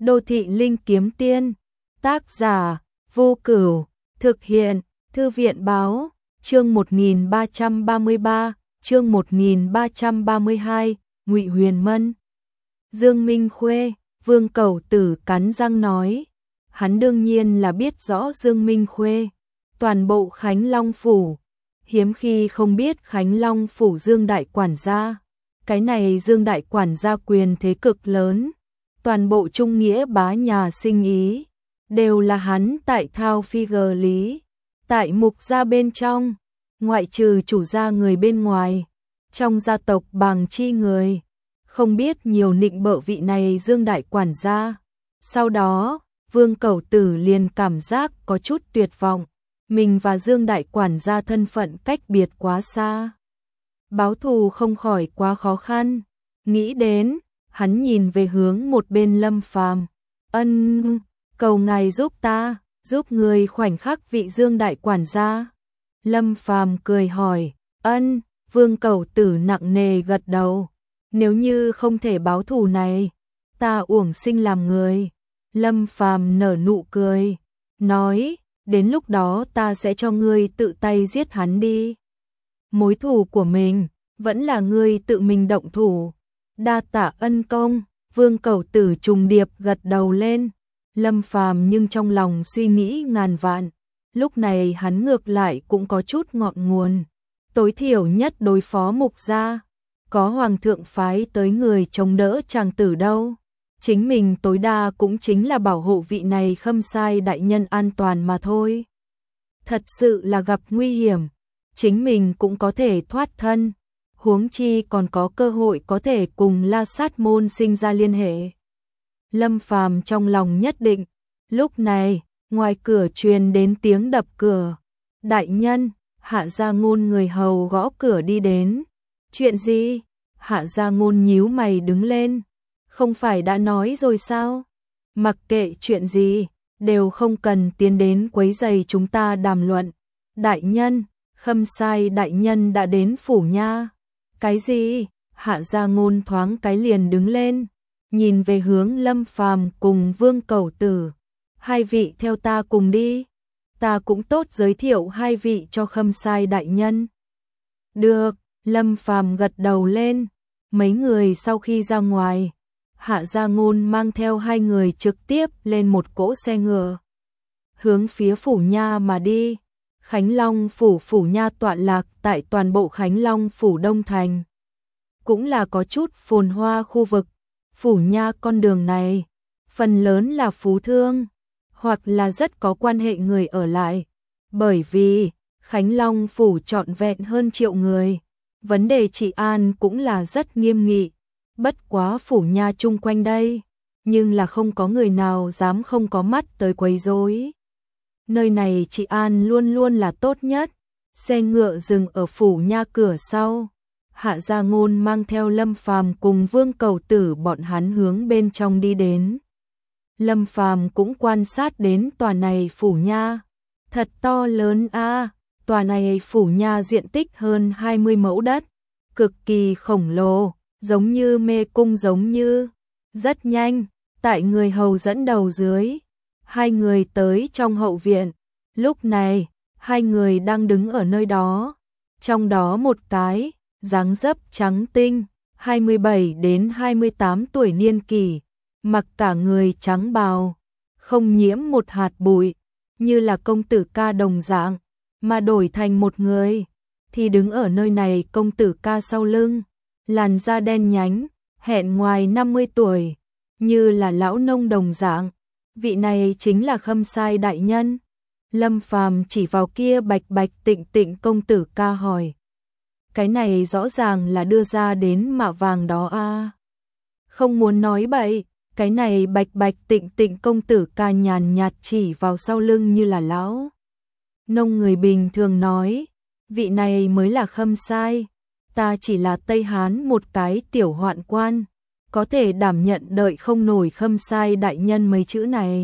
Đô thị linh kiếm tiên, tác giả, Vô Cửu, thực hiện, Thư viện báo, chương 1333, chương 1332, Ngụy Huyền Mân. Dương Minh Khuê, Vương Cẩu Tử cắn răng nói, hắn đương nhiên là biết rõ Dương Minh Khuê, toàn bộ Khánh Long phủ, hiếm khi không biết Khánh Long phủ Dương đại quản gia. Cái này Dương đại quản gia quyền thế cực lớn, toàn bộ trung nghĩa bá nhà sinh ý, đều là hắn tại thao phi gờ lý, tại mục gia bên trong, ngoại trừ chủ gia người bên ngoài, trong gia tộc bằng chi người, không biết nhiều nịnh bợ vị này Dương đại quản gia. Sau đó, Vương Cẩu Tử liền cảm giác có chút tuyệt vọng, mình và Dương đại quản gia thân phận cách biệt quá xa. Báo thù không khỏi quá khó khăn, nghĩ đến, hắn nhìn về hướng một bên Lâm Phàm, ân, cầu ngài giúp ta, giúp người khoảnh khắc vị Dương đại quản gia. Lâm Phàm cười hỏi, ân, Vương Cẩu Tử nặng nề gật đầu, nếu như không thể báo thù này, ta uổng sinh làm người. Lâm Phàm nở nụ cười, nói, đến lúc đó ta sẽ cho ngươi tự tay giết hắn đi. Mối thù của mình, vẫn là ngươi tự mình động thủ. Đa tạ ân công, Vương Cẩu Tử trùng điệp gật đầu lên. Lâm Phàm nhưng trong lòng suy nghĩ ngàn vạn, lúc này hắn ngược lại cũng có chút ngọn nguồn. Tối thiểu nhất đối phó mục gia, có hoàng thượng phái tới người chống đỡ chàng tử đâu. Chính mình tối đa cũng chính là bảo hộ vị này Khâm Sai đại nhân an toàn mà thôi. Thật sự là gặp nguy hiểm, chính mình cũng có thể thoát thân, huống chi còn có cơ hội có thể cùng La Sát môn sinh ra liên hệ. Lâm Phàm trong lòng nhất định, lúc này, ngoài cửa truyền đến tiếng đập cửa. Đại nhân, Hạ Gia Ngôn người hầu gõ cửa đi đến. Chuyện gì? Hạ Gia Ngôn nhíu mày đứng lên. Không phải đã nói rồi sao? Mặc kệ chuyện gì, đều không cần tiến đến quấy rầy chúng ta đàm luận. Đại nhân, Khâm Sai đại nhân đã đến phủ nha. Cái gì? Hạ Gia Ngôn thoáng cái liền đứng lên, nhìn về hướng Lâm Phàm cùng Vương Cẩu Tử. Hai vị theo ta cùng đi, ta cũng tốt giới thiệu hai vị cho Khâm Sai đại nhân. Được, Lâm Phàm gật đầu lên. Mấy người sau khi ra ngoài, Hạ Gia Ngôn mang theo hai người trực tiếp lên một cỗ xe ngựa, hướng phía phủ nha mà đi. Khánh Long phủ nha tọa lạc tại toàn bộ Khánh Long phủ Đông Thành, cũng là có chút phồn hoa khu vực. Phủ nha con đường này, phần lớn là phú thương, hoặc là rất có quan hệ người ở lại, bởi vì Khánh Long phủ trọn vẹn hơn triệu người, vấn đề trị an cũng là rất nghiêm nghị. Bất quá phủ nha chung quanh đây, nhưng là không có người nào dám không có mắt tới quấy rối. Nơi này trị an luôn luôn là tốt nhất. Xe ngựa dừng ở phủ nha cửa sau. Hạ Gia Ngôn mang theo Lâm Phàm cùng Vương Cẩu Tử bọn hắn hướng bên trong đi đến. Lâm Phàm cũng quan sát đến tòa này phủ nha, thật to lớn a. Tòa này phủ nha diện tích hơn 20 mẫu đất, cực kỳ khổng lồ, giống như mê cung giống như. Rất nhanh, tại người hầu dẫn đầu dưới, hai người tới trong hậu viện. Lúc này, hai người đang đứng ở nơi đó, trong đó một cái dáng dấp trắng tinh, 27 đến 28 tuổi niên kỷ, mặc cả người trắng bào, không nhiễm một hạt bụi, như là công tử ca đồng dạng, mà đổi thành một người thì đứng ở nơi này công tử ca sau lưng, làn da đen nhánh, hẹn ngoài 50 tuổi, như là lão nông đồng dạng. Vị này chính là Khâm Sai đại nhân. Lâm Phàm chỉ vào kia bạch bạch tịnh tịnh công tử ca hỏi. Cái này rõ ràng là đưa ra đến mạ vàng đó a. Không muốn nói bậy, cái này bạch bạch tịnh tịnh công tử ca nhàn nhạt chỉ vào sau lưng như là lão nông người bình thường nói, vị này mới là Khâm Sai, ta chỉ là Tây Hán một cái tiểu hoạn quan, có thể đảm nhận đợi không nổi Khâm Sai đại nhân mấy chữ này.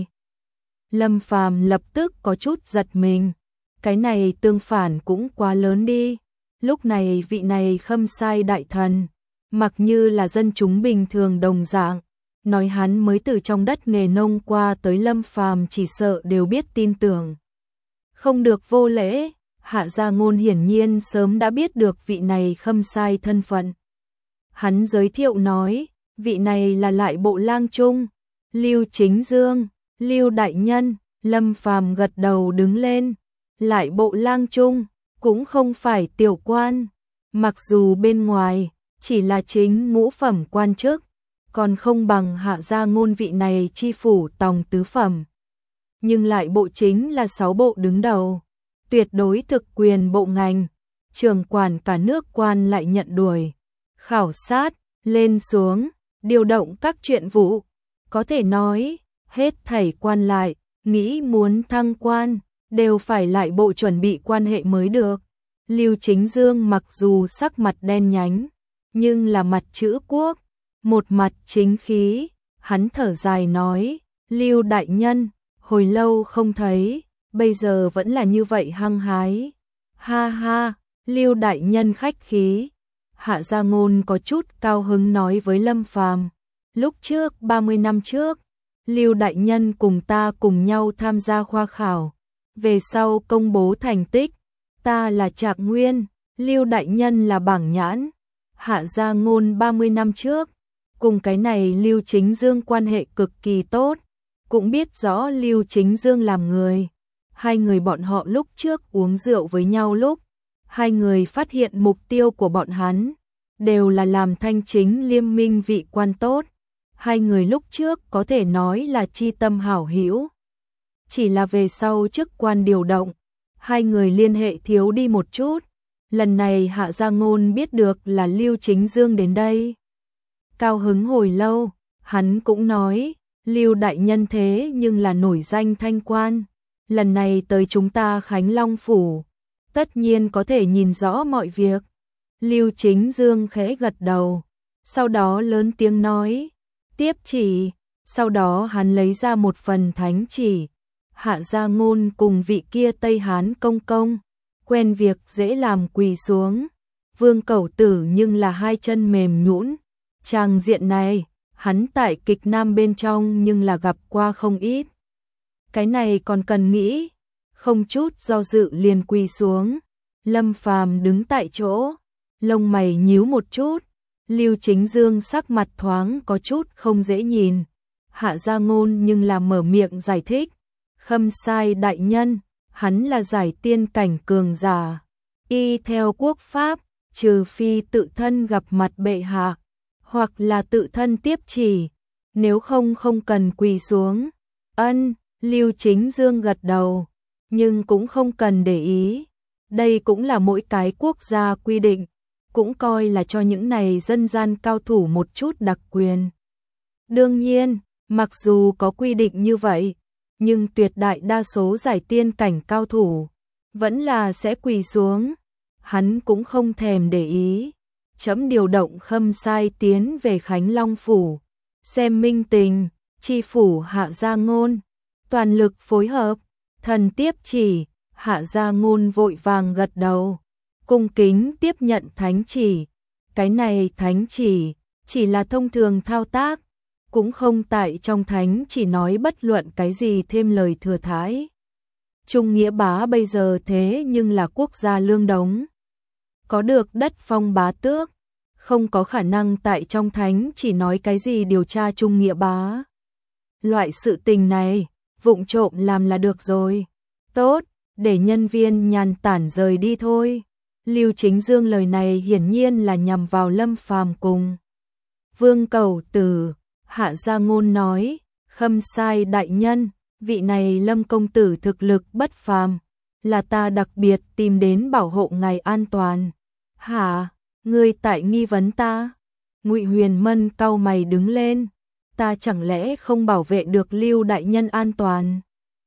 Lâm Phàm lập tức có chút giật mình, cái này tương phản cũng quá lớn đi. Lúc này vị này Khâm Sai đại thần, mặc như là dân chúng bình thường đồng dạng, nói hắn mới từ trong đất nghề nông qua tới Lâm Phàm chỉ sợ đều biết tin tưởng. Không được vô lễ, Hạ Gia Ngôn hiển nhiên sớm đã biết được vị này Khâm Sai thân phận. Hắn giới thiệu nói, vị này là lại bộ lang trung, Lưu Chính Dương, Lưu đại nhân. Lâm Phàm gật đầu đứng lên, lại bộ lang trung, cũng không phải tiểu quan, mặc dù bên ngoài chỉ là chính ngũ phẩm quan chức, còn không bằng Hạ Gia Ngôn vị này chi phủ tòng tứ phẩm. Nhưng lại bộ chính là 6 bộ đứng đầu, tuyệt đối thực quyền bộ ngành, trưởng quản cả nước quan lại nhận đuổi, khảo sát, lên xuống, điều động các chuyện vụ. Có thể nói, hết thảy quan lại, nghĩ muốn thăng quan, đều phải lại bộ chuẩn bị quan hệ mới được. Lưu Chính Dương mặc dù sắc mặt đen nhánh, nhưng là mặt chữ quốc, một mặt chính khí, hắn thở dài nói, Lưu đại nhân, hồi lâu không thấy, bây giờ vẫn là như vậy hăng hái. Ha ha, Lưu đại nhân khách khí. Hạ Gia Ngôn có chút cao hứng nói với Lâm Phàm, lúc trước 30 năm trước, Lưu đại nhân cùng ta cùng nhau tham gia khoa khảo, về sau công bố thành tích, ta là Trạc Nguyên, Lưu đại nhân là bảng nhãn. Hạ Gia Ngôn 30 năm trước, cùng cái này Lưu Chính Dương quan hệ cực kỳ tốt, cũng biết rõ Lưu Chính Dương làm người. Hai người bọn họ lúc trước uống rượu với nhau lúc, hai người phát hiện mục tiêu của bọn hắn đều là làm thanh chính liêm minh vị quan tốt. Hai người lúc trước có thể nói là chi tâm hảo hữu. Chỉ là về sau chức quan điều động, hai người liên hệ thiếu đi một chút. Lần này Hạ Gia Ngôn biết được là Lưu Chính Dương đến đây. Cao hứng hồi lâu, hắn cũng nói, Lưu đại nhân thế nhưng là nổi danh thanh quan. Lần này tới chúng ta Khánh Long Phủ, tất nhiên có thể nhìn rõ mọi việc. Lưu Chính Dương khẽ gật đầu, sau đó lớn tiếng nói, tiếp chỉ, sau đó hắn lấy ra một phần thánh chỉ. Hạ Gia Ngôn cùng vị kia Tây Hán công công, quen việc dễ làm quỳ xuống. Vương Cẩu Tử nhưng là hai chân mềm nhũn. Tràng diện này, hắn tại kịch nam bên trong nhưng là gặp qua không ít. Cái này còn cần nghĩ, không chút do dự liền quỳ xuống. Lâm Phàm đứng tại chỗ, lông mày nhíu một chút. Lưu Chính Dương sắc mặt thoáng có chút không dễ nhìn. Hạ Gia Ngôn nhưng là mở miệng giải thích, Khâm Sai đại nhân, hắn là giải tiên cảnh cường giả, y theo quốc pháp, trừ phi tự thân gặp mặt bệ hạ, hoặc là tự thân tiếp chỉ, nếu không không cần quỳ xuống. Ân, Lưu Chính Dương gật đầu, nhưng cũng không cần để ý. Đây cũng là mỗi cái quốc gia quy định, cũng coi là cho những này dân gian cao thủ một chút đặc quyền. Đương nhiên, mặc dù có quy định như vậy, nhưng tuyệt đại đa số giải tiên cảnh cao thủ vẫn là sẽ quỳ xuống. Hắn cũng không thèm để ý. Chấm điều động Khâm Sai tiến về Khánh Long Phủ, xem minh tình, chi phủ Hạ Gia Ngôn, toàn lực phối hợp. Thần tiếp chỉ. Hạ Gia Ngôn vội vàng gật đầu, cung kính tiếp nhận thánh chỉ. Cái này thánh chỉ là thông thường thao tác, cũng không tại trong thánh chỉ nói bất luận cái gì thêm lời thừa thãi. Trung Nghĩa Bá bây giờ thế nhưng là quốc gia lương đống, có được đất phong bá tước, không có khả năng tại trong thánh chỉ nói cái gì điều tra Trung Nghĩa Bá. Loại sự tình này, vụng trộm làm là được rồi. Tốt, để nhân viên nhàn tản rời đi thôi. Lưu Chính Dương lời này hiển nhiên là nhằm vào Lâm Phàm cùng Vương Cẩu Tử. Hạ Gia Ngôn nói, Khâm Sai đại nhân, vị này Lâm công tử thực lực bất phàm, là ta đặc biệt tìm đến bảo hộ ngài an toàn. Hả, ngươi tại nghi vấn ta? Ngụy Huyền Mân cau mày đứng lên, ta chẳng lẽ không bảo vệ được Lưu đại nhân an toàn?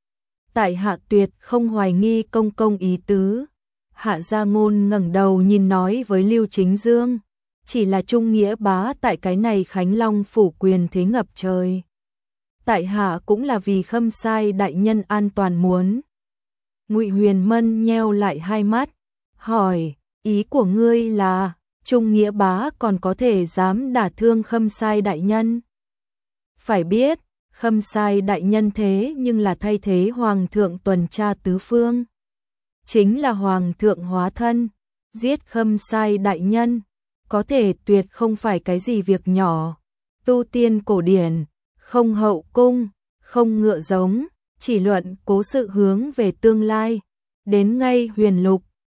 Tại hạ tuyệt không hoài nghi công công ý tứ. Hạ Gia Ngôn ngẩng đầu nhìn nói với Lưu Chính Dương, chỉ là Trung Nghĩa Bá tại cái này Khánh Long Phủ quyền thế ngập trời. Tại hạ cũng là vì Khâm Sai đại nhân an toàn muốn. Ngụy Huyền Mân nheo lại hai mắt, hỏi, ý của ngươi là Trung Nghĩa Bá còn có thể dám đả thương Khâm Sai đại nhân? Phải biết, Khâm Sai đại nhân thế nhưng là thay thế hoàng thượng tuần tra tứ phương. Chính là hoàng thượng hóa thân, giết Khâm Sai đại nhân, có thể tuyệt không phải cái gì việc nhỏ. Tu tiên cổ điển, không hậu cung, không ngựa giống, chỉ luận cố sự hướng về tương lai. Đến ngay huyền lục,